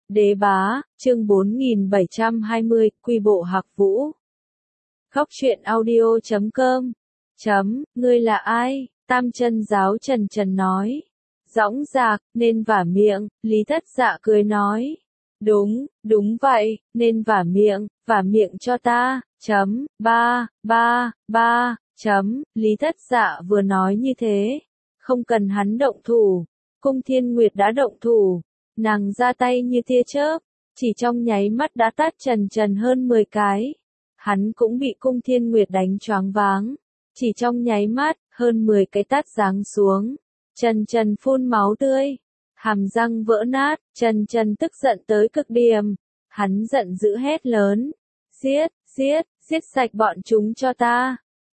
Đế bá, chương 4720, Quy bộ Hạc Vũ. Khóc chuyện audio.com. Ngươi là ai? Tam Chân Giáo trần trần nói. Dõng dạc, nên vả miệng, Lý Thất Dạ cười nói. Đúng vậy, nên vả miệng cho ta. Lý Thất Dạ vừa nói như thế. Không cần hắn động thủ. Cung Thiên Nguyệt đã động thủ. Nàng ra tay như tia chớp, chỉ trong nháy mắt đã tát Trần Trần hơn 10 cái. Hắn cũng bị Cung Thiên Nguyệt đánh choáng váng. Chỉ trong nháy mắt, hơn 10 cái tát giáng xuống. Trần Trần phun máu tươi, hàm răng vỡ nát, Trần Trần tức giận tới cực điểm. Hắn giận dữ hét lớn. Giết sạch bọn chúng cho ta.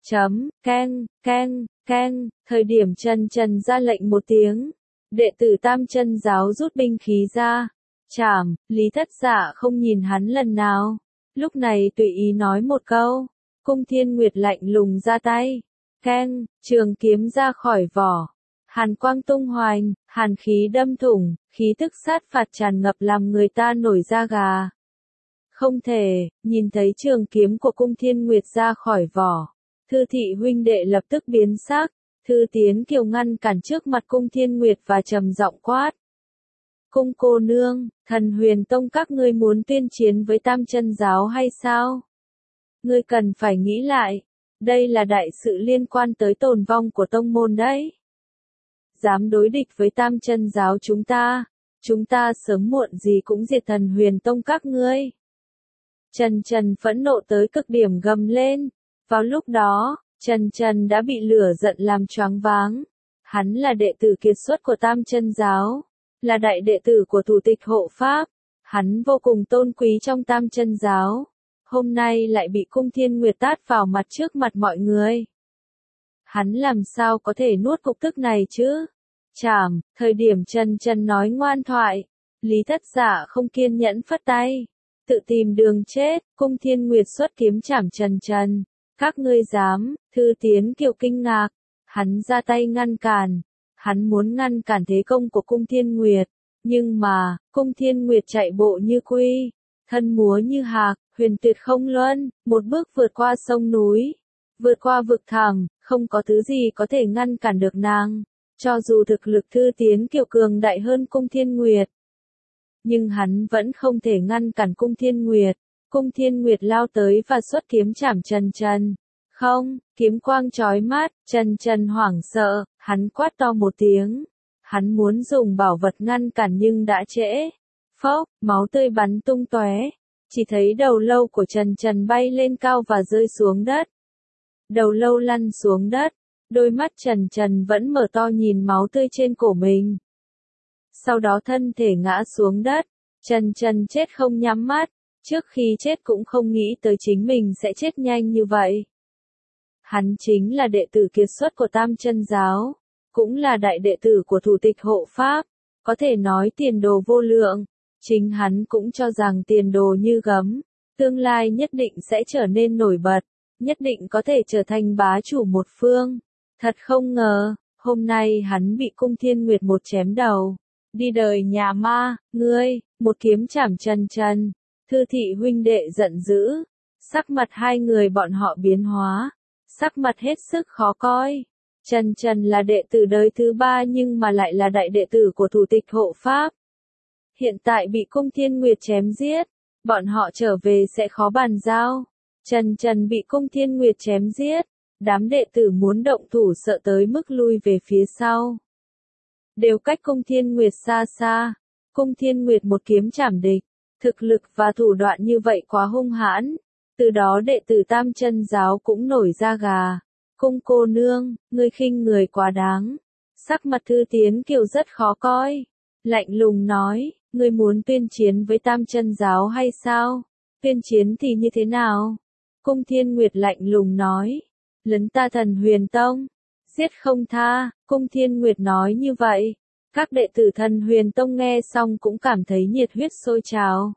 Keng, thời điểm Trần Trần ra lệnh một tiếng. Đệ tử Tam Chân Giáo rút binh khí ra. Chảm, Lý Thất Dạ không nhìn hắn lần nào. Lúc này tùy ý nói một câu. Cung Thiên Nguyệt lạnh lùng ra tay. Keng, trường kiếm ra khỏi vỏ. Hàn quang tung hoành, hàn khí đâm thủng, khí tức sát phạt tràn ngập làm người ta nổi da gà. Không thể, nhìn thấy trường kiếm của Cung Thiên Nguyệt ra khỏi vỏ. Thư thị huynh đệ lập tức biến sắc. Thư Tiến Kiều ngăn cản trước mặt Cung Thiên Nguyệt và trầm giọng quát. Cung cô nương, Thần Huyền Tông các ngươi muốn tuyên chiến với Tam Chân Giáo hay sao? Ngươi cần phải nghĩ lại, đây là đại sự liên quan tới tồn vong của tông môn đấy. Dám đối địch với Tam Chân Giáo chúng ta sớm muộn gì cũng diệt Thần Huyền Tông các ngươi. Trần Trần phẫn nộ tới cực điểm gầm lên, vào lúc đó, Trần Trần đã bị lửa giận làm choáng váng. Hắn là đệ tử kiệt xuất của Tam Chân Giáo, là đại đệ tử của thủ tịch hộ pháp. Hắn vô cùng tôn quý trong Tam Chân Giáo. Hôm nay lại bị Cung Thiên Nguyệt tát vào mặt trước mặt mọi người. Hắn làm sao có thể nuốt cục tức này chứ? Chảm, thời điểm Trần Trần nói ngoan thoại. Lý Thất Dạ không kiên nhẫn phất tay. Tự tìm đường chết, Cung Thiên Nguyệt xuất kiếm chảm Trần Trần. Các ngươi dám, Thư Tiến Kiều kinh ngạc. Hắn ra tay ngăn cản. Hắn muốn ngăn cản thế công của Cung Thiên Nguyệt. Nhưng mà, Cung Thiên Nguyệt chạy bộ như quy. Thân múa như hạc, huyền tuyệt không luân. Một bước vượt qua sông núi. Vượt qua vực thẳm, không có thứ gì có thể ngăn cản được nàng. Cho dù thực lực Thư Tiến Kiều cường đại hơn Cung Thiên Nguyệt. Nhưng hắn vẫn không thể ngăn cản Cung Thiên Nguyệt. Cung Thiên Nguyệt lao tới và xuất kiếm chảm Trần Trần. Không, kiếm quang chói mắt, Trần Trần hoảng sợ, hắn quát to một tiếng. Hắn muốn dùng bảo vật ngăn cản nhưng đã trễ. Phốc, máu tươi bắn tung tóe. Chỉ thấy đầu lâu của Trần Trần bay lên cao và rơi xuống đất. Đầu lâu lăn xuống đất. Đôi mắt Trần Trần vẫn mở to nhìn máu tươi trên cổ mình. Sau đó thân thể ngã xuống đất. Trần Trần chết không nhắm mắt. Trước khi chết cũng không nghĩ tới chính mình sẽ chết nhanh như vậy. Hắn chính là đệ tử kiệt xuất của Tam Chân Giáo, cũng là đại đệ tử của thủ tịch hộ pháp, có thể nói tiền đồ vô lượng. Chính hắn cũng cho rằng tiền đồ như gấm, tương lai nhất định sẽ trở nên nổi bật, nhất định có thể trở thành bá chủ một phương. Thật không ngờ, hôm nay hắn bị Cung Thiên Nguyệt một chém đầu. Đi đời nhà ma, ngươi, một kiếm chảm Trần Trần. Thư thị huynh đệ giận dữ, sắc mặt hai người bọn họ biến hóa, sắc mặt hết sức khó coi. Trần Trần là đệ tử đời thứ 3 nhưng mà lại là đại đệ tử của thủ tịch hộ pháp. Hiện tại bị Cung Thiên Nguyệt chém giết, bọn họ trở về sẽ khó bàn giao. Trần Trần bị Cung Thiên Nguyệt chém giết, đám đệ tử muốn động thủ sợ tới mức lui về phía sau. Đều cách Cung Thiên Nguyệt xa xa, Cung Thiên Nguyệt một kiếm chảm địch. Thực lực và thủ đoạn như vậy quá hung hãn, từ đó đệ tử Tam Chân Giáo cũng nổi da gà. Cung cô nương, ngươi khinh người quá đáng. Sắc mặt Thư Tiến Kiều rất khó coi. Lạnh lùng nói, ngươi muốn tuyên chiến với Tam Chân Giáo hay sao? Tuyên chiến thì như thế nào? Cung Thiên Nguyệt lạnh lùng nói, lấn ta Thần Huyền Tông, giết không tha. Cung Thiên Nguyệt nói như vậy. Các đệ tử Thần Huyền Tông nghe xong cũng cảm thấy nhiệt huyết sôi trào.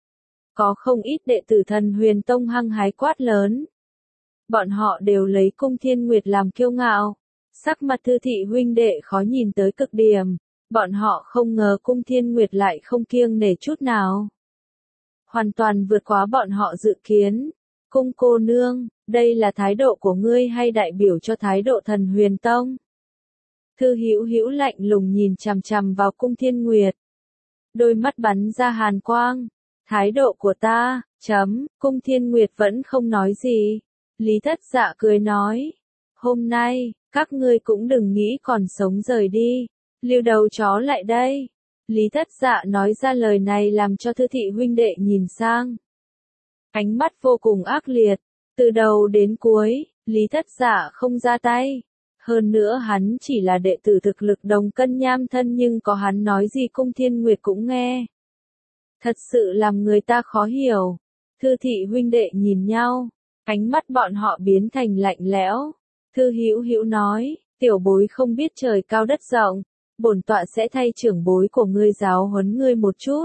Có không ít đệ tử Thần Huyền Tông hăng hái quát lớn. Bọn họ đều lấy Cung Thiên Nguyệt làm kiêu ngạo. Sắc mặt Thư thị huynh đệ khó nhìn tới cực điểm. Bọn họ không ngờ Cung Thiên Nguyệt lại không kiêng nể chút nào. Hoàn toàn vượt quá bọn họ dự kiến. Cung cô nương, đây là thái độ của ngươi hay đại biểu cho thái độ Thần Huyền Tông? Thư Hữu Hữu lạnh lùng nhìn chằm chằm vào Cung Thiên Nguyệt. Đôi mắt bắn ra hàn quang. Thái độ của ta, Cung Thiên Nguyệt vẫn không nói gì. Lý Thất Dạ cười nói. Hôm nay, các ngươi cũng đừng nghĩ còn sống rời đi. Lưu đầu chó lại đây. Lý Thất Dạ nói ra lời này làm cho Thư thị huynh đệ nhìn sang. Ánh mắt vô cùng ác liệt. Từ đầu đến cuối, Lý Thất Dạ không ra tay. Hơn nữa hắn chỉ là đệ tử thực lực đồng cân nham thân nhưng có hắn nói gì Cung Thiên Nguyệt cũng nghe. Thật sự làm người ta khó hiểu. Thư thị huynh đệ nhìn nhau. Ánh mắt bọn họ biến thành lạnh lẽo. Thư Hữu Hữu nói, tiểu bối không biết trời cao đất rộng. Bổn tọa sẽ thay trưởng bối của ngươi giáo huấn ngươi một chút.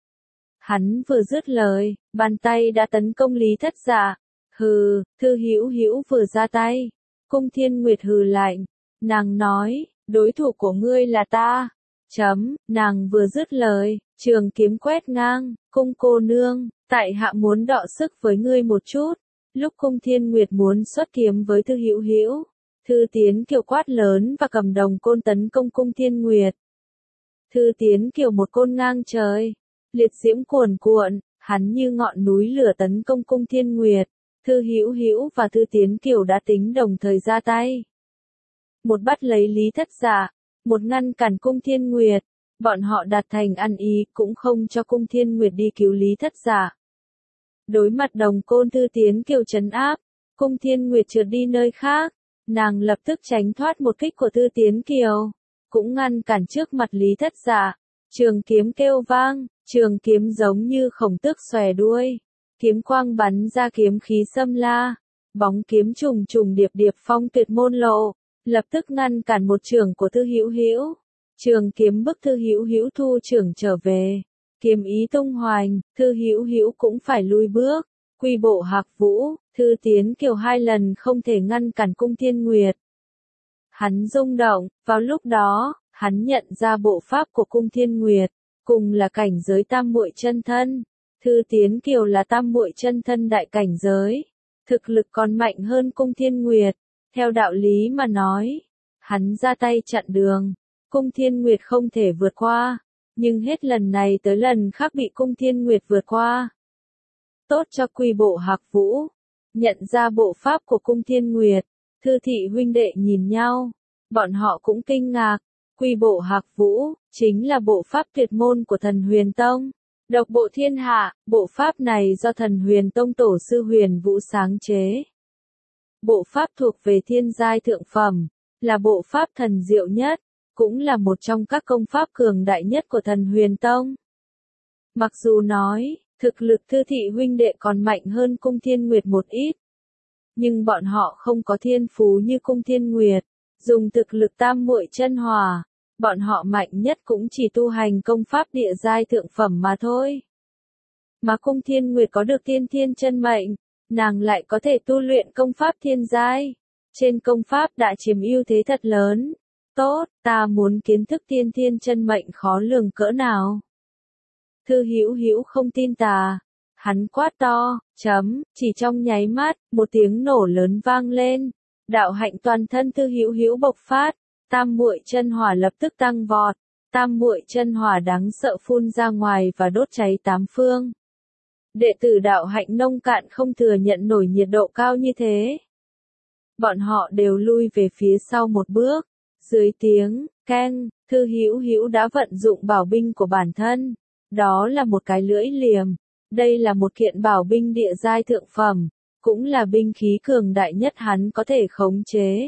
Hắn vừa dứt lời, bàn tay đã tấn công Lý Thất Dạ. Hừ, Thư Hữu Hữu vừa ra tay. Cung Thiên Nguyệt hừ lạnh. Nàng nói, đối thủ của ngươi là ta. Nàng vừa dứt lời, trường kiếm quét ngang. Cung cô nương, tại hạ muốn đọ sức với ngươi một chút. Lúc Cung Thiên Nguyệt muốn xuất kiếm với Thư Hữu Hữu, Thư Tiến Kiều quát lớn và cầm đồng côn tấn công Cung Thiên Nguyệt. Thư Tiến Kiều một côn ngang trời, liệt diễm cuồn cuộn, hắn như ngọn núi lửa tấn công Cung Thiên Nguyệt. Thư Hữu Hữu và Thư Tiến Kiều đã tính đồng thời ra tay. Một bắt lấy Lý Thất Dạ, một ngăn cản Cung Thiên Nguyệt. Bọn họ đạt thành ăn ý cũng không cho Cung Thiên Nguyệt đi cứu Lý Thất Dạ. Đối mặt đồng côn Thư Tiến Kiều trấn áp, Cung Thiên Nguyệt trượt đi nơi khác. Nàng lập tức tránh thoát một kích của Thư Tiến Kiều, cũng ngăn cản trước mặt Lý Thất Dạ. Trường kiếm kêu vang, trường kiếm giống như khổng tước xòe đuôi. Kiếm quang bắn ra kiếm khí xâm la. Bóng kiếm trùng trùng điệp điệp phong tuyệt môn lộ, lập tức ngăn cản một trường của Thư Hữu Hữu. Trường kiếm bức Thư Hữu Hữu thu trường trở về. Kiếm ý tung hoành, Thư Hữu Hữu cũng phải lui bước. Quy bộ hạc vũ, Thư Tiến Kiều hai lần không thể ngăn cản Cung Thiên Nguyệt. Hắn rung động, vào lúc đó, hắn nhận ra bộ pháp của Cung Thiên Nguyệt, cùng là cảnh giới tam muội chân thân. Thư Tiến Kiều là tam muội chân thân đại cảnh giới, thực lực còn mạnh hơn Cung Thiên Nguyệt. Theo đạo lý mà nói, hắn ra tay chặn đường, Cung Thiên Nguyệt không thể vượt qua, nhưng hết lần này tới lần khác bị Cung Thiên Nguyệt vượt qua. Tốt cho Quy bộ hạc vũ. Nhận ra bộ pháp của Cung Thiên Nguyệt, Thư thị huynh đệ nhìn nhau. Bọn họ cũng kinh ngạc. Quy bộ hạc vũ, chính là bộ pháp tuyệt môn của Thần Huyền Tông. Độc bộ thiên hạ, bộ pháp này do Thần Huyền Tông tổ sư Huyền Vũ sáng chế. Bộ pháp thuộc về thiên giai thượng phẩm, là bộ pháp thần diệu nhất, cũng là một trong các công pháp cường đại nhất của Thần Huyền Tông. Mặc dù nói, thực lực Thư thị huynh đệ còn mạnh hơn Cung Thiên Nguyệt một ít, nhưng bọn họ không có thiên phú như Cung Thiên Nguyệt, dùng thực lực tam muội chân hỏa, bọn họ mạnh nhất cũng chỉ tu hành công pháp địa giai thượng phẩm mà thôi. Mà Cung Thiên Nguyệt có được tiên thiên chân mệnh, nàng lại có thể tu luyện công pháp thiên giai, trên công pháp đã chiếm ưu thế thật lớn. Tốt, ta muốn kiến thức tiên thiên chân mệnh khó lường cỡ nào. Thư Hữu Hữu không tin tà, hắn quát to, chỉ trong nháy mắt, một tiếng nổ lớn vang lên, đạo hạnh toàn thân Thư Hữu Hữu bộc phát, tam muội chân hỏa lập tức tăng vọt, tam muội chân hỏa đáng sợ phun ra ngoài và đốt cháy tám phương. Đệ tử đạo hạnh nông cạn không thừa nhận nổi nhiệt độ cao như thế. Bọn họ đều lui về phía sau một bước, dưới tiếng keng, Thư Hữu Hữu đã vận dụng bảo binh của bản thân. Đó là một cái lưỡi liềm. Đây là một kiện bảo binh địa giai thượng phẩm, cũng là binh khí cường đại nhất hắn có thể khống chế.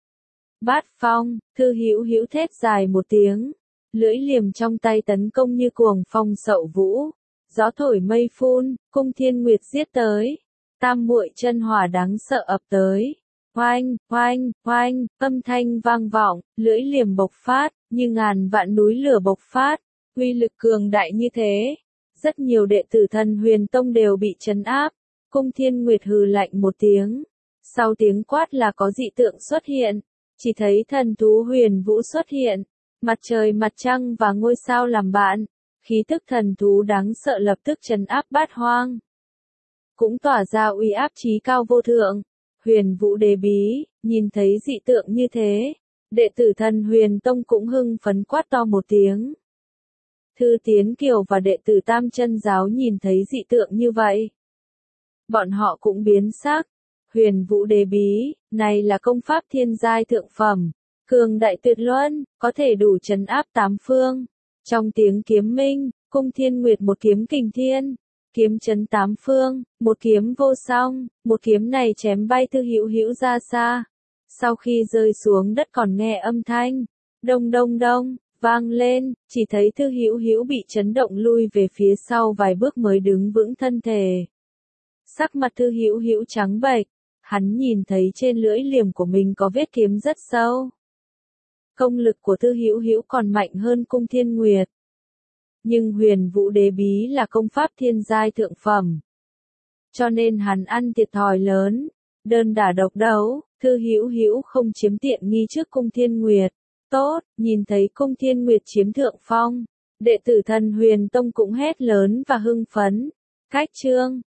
Bát phong, Thư Hữu Hữu thét dài một tiếng, lưỡi liềm trong tay tấn công như cuồng phong sậu vũ, gió thổi mây phun, Cung Thiên Nguyệt giết tới, tam muội chân hỏa đáng sợ ập tới. Oanh, oanh, oanh, âm thanh vang vọng, lưỡi liềm bộc phát, như ngàn vạn núi lửa bộc phát. Uy lực cường đại như thế, rất nhiều đệ tử Thần Huyền Tông đều bị trấn áp. Cung Thiên Nguyệt hừ lạnh một tiếng, sau tiếng quát là có dị tượng xuất hiện, chỉ thấy thần thú Huyền Vũ xuất hiện, Mặt trời mặt trăng và ngôi sao làm bạn, khí tức thần thú đáng sợ lập tức trấn áp bát hoang. Cũng tỏa ra uy áp chí cao vô thượng. Huyền Vũ Đế Bí, nhìn thấy dị tượng như thế, đệ tử Thần Huyền Tông cũng hưng phấn quát to một tiếng. Thư Tiến Kiều và đệ tử Tam Chân Giáo nhìn thấy dị tượng như vậy. Bọn họ cũng biến sắc. Huyền Vũ Đế Bí, này là công pháp thiên giai thượng phẩm, cường đại tuyệt luân, có thể đủ trấn áp tám phương. Trong tiếng kiếm minh, Cung Thiên Nguyệt một kiếm kình thiên, kiếm chấn tám phương, một kiếm vô song, một kiếm này chém bay Thư Hữu Hữu ra xa. Sau khi rơi xuống đất còn nghe âm thanh đông đông đông vang lên, chỉ thấy Thư Hữu Hữu bị chấn động lui về phía sau vài bước mới đứng vững thân thể. Sắc mặt Thư Hữu Hữu trắng bệch, hắn nhìn thấy trên lưỡi liềm của mình có vết kiếm rất sâu. Công lực của Thư Hữu Hữu còn mạnh hơn Cung Thiên Nguyệt. Nhưng Huyền Vũ Đế Bí là công pháp thiên giai thượng phẩm, cho nên hắn ăn thiệt thòi lớn. Đơn đả độc đấu, Thư Hữu Hữu không chiếm tiện nghi trước Cung Thiên Nguyệt. Tốt, nhìn thấy Cung Thiên Nguyệt chiếm thượng phong, đệ tử Thần Huyền Tông cũng hét lớn và hưng phấn. Cách chương